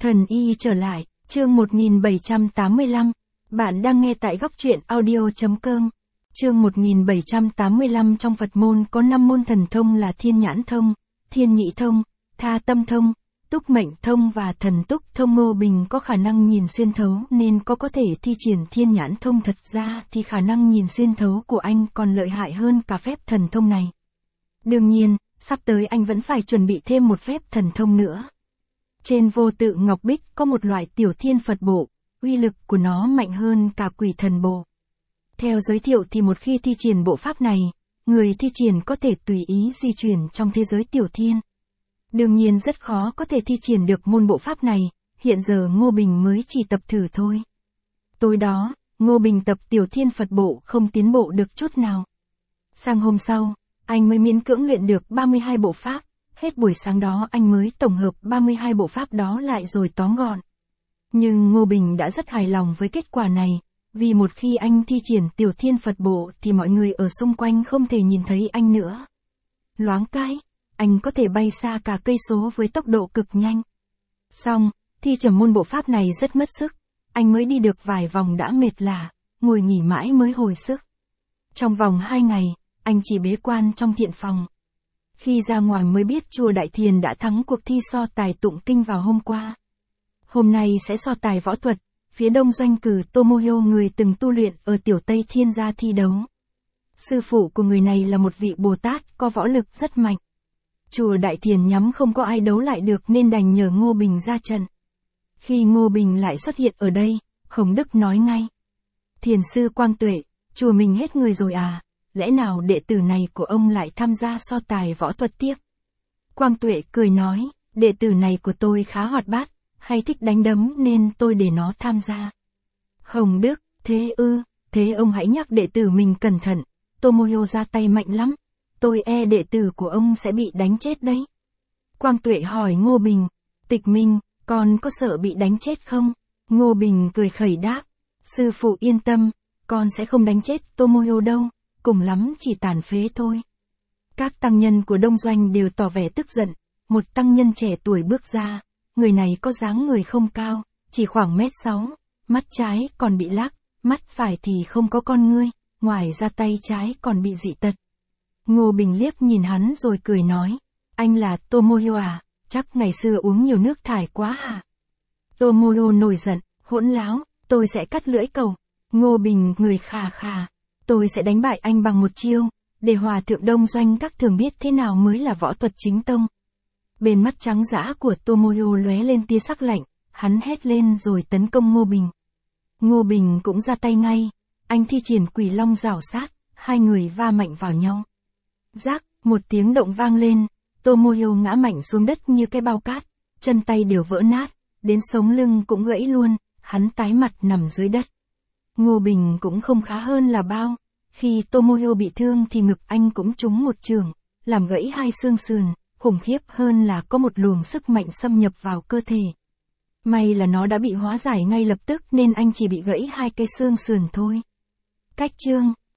Thần y trở lại, chương 1785. Bạn đang nghe tại góc truyện audio.com. Chương 1785. Trong Phật môn có 5 môn thần thông là Thiên Nhãn Thông, Thiên Nhị Thông, Tha Tâm Thông, Túc Mệnh Thông và Thần Túc Thông. Ngô Bình có khả năng nhìn xuyên thấu nên có thể thi triển Thiên Nhãn Thông. Thật ra thì khả năng nhìn xuyên thấu của anh còn lợi hại hơn cả phép thần thông này. Đương nhiên, sắp tới anh vẫn phải chuẩn bị thêm một phép thần thông nữa. Trên Vô Tự Ngọc Bích có một loại tiểu thiên Phật bộ, uy lực của nó mạnh hơn cả Quỷ Thần Bộ. Theo giới thiệu thì một khi thi triển bộ pháp này, người thi triển có thể tùy ý di chuyển trong thế giới tiểu thiên. Đương nhiên rất khó có thể thi triển được môn bộ pháp này, hiện giờ Ngô Bình mới chỉ tập thử thôi. Tối đó, Ngô Bình tập tiểu thiên Phật bộ không tiến bộ được chút nào. Sang hôm sau, anh mới miễn cưỡng luyện được 32 bộ pháp. Hết buổi sáng đó anh mới tổng hợp 32 bộ pháp đó lại rồi tóm gọn. Nhưng Ngô Bình đã rất hài lòng với kết quả này, vì một khi anh thi triển tiểu thiên Phật bộ thì mọi người ở xung quanh không thể nhìn thấy anh nữa. Loáng cái, anh có thể bay xa cả cây số với tốc độ cực nhanh. Xong, thi triển môn bộ pháp này rất mất sức, anh mới đi được vài vòng đã mệt lả, ngồi nghỉ mãi mới hồi sức. Trong vòng 2 ngày, anh chỉ bế quan trong thiện phòng. Khi ra ngoài mới biết chùa Đại Thiền đã thắng cuộc thi so tài tụng kinh vào hôm qua. Hôm nay sẽ so tài võ thuật, phía Đông Doanh cử Tomohyo, người từng tu luyện ở Tiểu Tây Thiên ra thi đấu. Sư phụ của người này là một vị Bồ Tát có võ lực rất mạnh. Chùa Đại Thiền nhắm không có ai đấu lại được nên đành nhờ Ngô Bình ra trận. Khi Ngô Bình lại xuất hiện ở đây, Hồng Đức nói ngay: Thiền sư Quang Tuệ, chùa mình hết người rồi à? Lẽ nào đệ tử này của ông lại tham gia so tài võ thuật tiếp? Quang Tuệ cười nói, đệ tử này của tôi khá hoạt bát, hay thích đánh đấm nên tôi để nó tham gia. Hồng Đức, thế ư, thế ông hãy nhắc đệ tử mình cẩn thận, Tomohyo ra tay mạnh lắm, tôi e đệ tử của ông sẽ bị đánh chết đấy. Quang Tuệ hỏi Ngô Bình, Tịch Minh, con có sợ bị đánh chết không? Ngô Bình cười khẩy đáp, sư phụ yên tâm, con sẽ không đánh chết Tomohyo đâu. Cùng lắm chỉ tàn phế thôi. Các tăng nhân của Đông Doanh đều tỏ vẻ tức giận. Một tăng nhân trẻ tuổi bước ra. Người này có dáng người không cao, chỉ khoảng 1m6, mắt trái còn bị lác, mắt phải thì không có con ngươi, ngoài ra tay trái còn bị dị tật. Ngô Bình liếc nhìn hắn rồi cười nói, anh là Tomohyo à, chắc ngày xưa uống nhiều nước thải quá hả? Tomohyo nổi giận, hỗn láo, tôi sẽ cắt lưỡi cậu. Ngô Bình người khà khà. Tôi sẽ đánh bại anh bằng một chiêu, để Hòa thượng Đông Doanh các thường biết thế nào mới là võ thuật chính tông. Bên mắt trắng dã của Tomohyo lóe lên tia sắc lạnh, hắn hét lên rồi tấn công Ngô Bình. Ngô Bình cũng ra tay ngay, anh thi triển Quỷ Long rảo sát, hai người va mạnh vào nhau. Rác, một tiếng động vang lên, Tomohyo ngã mạnh xuống đất như cái bao cát, chân tay đều vỡ nát, đến sống lưng cũng gãy luôn, hắn tái mặt nằm dưới đất. Ngô Bình cũng không khá hơn là bao, khi Tomohyo bị thương thì ngực anh cũng trúng một chưởng, làm gãy 2 xương sườn, khủng khiếp hơn là có một luồng sức mạnh xâm nhập vào cơ thể. May là nó đã bị hóa giải ngay lập tức nên anh chỉ bị gãy 2 cái xương sườn thôi. Cách chương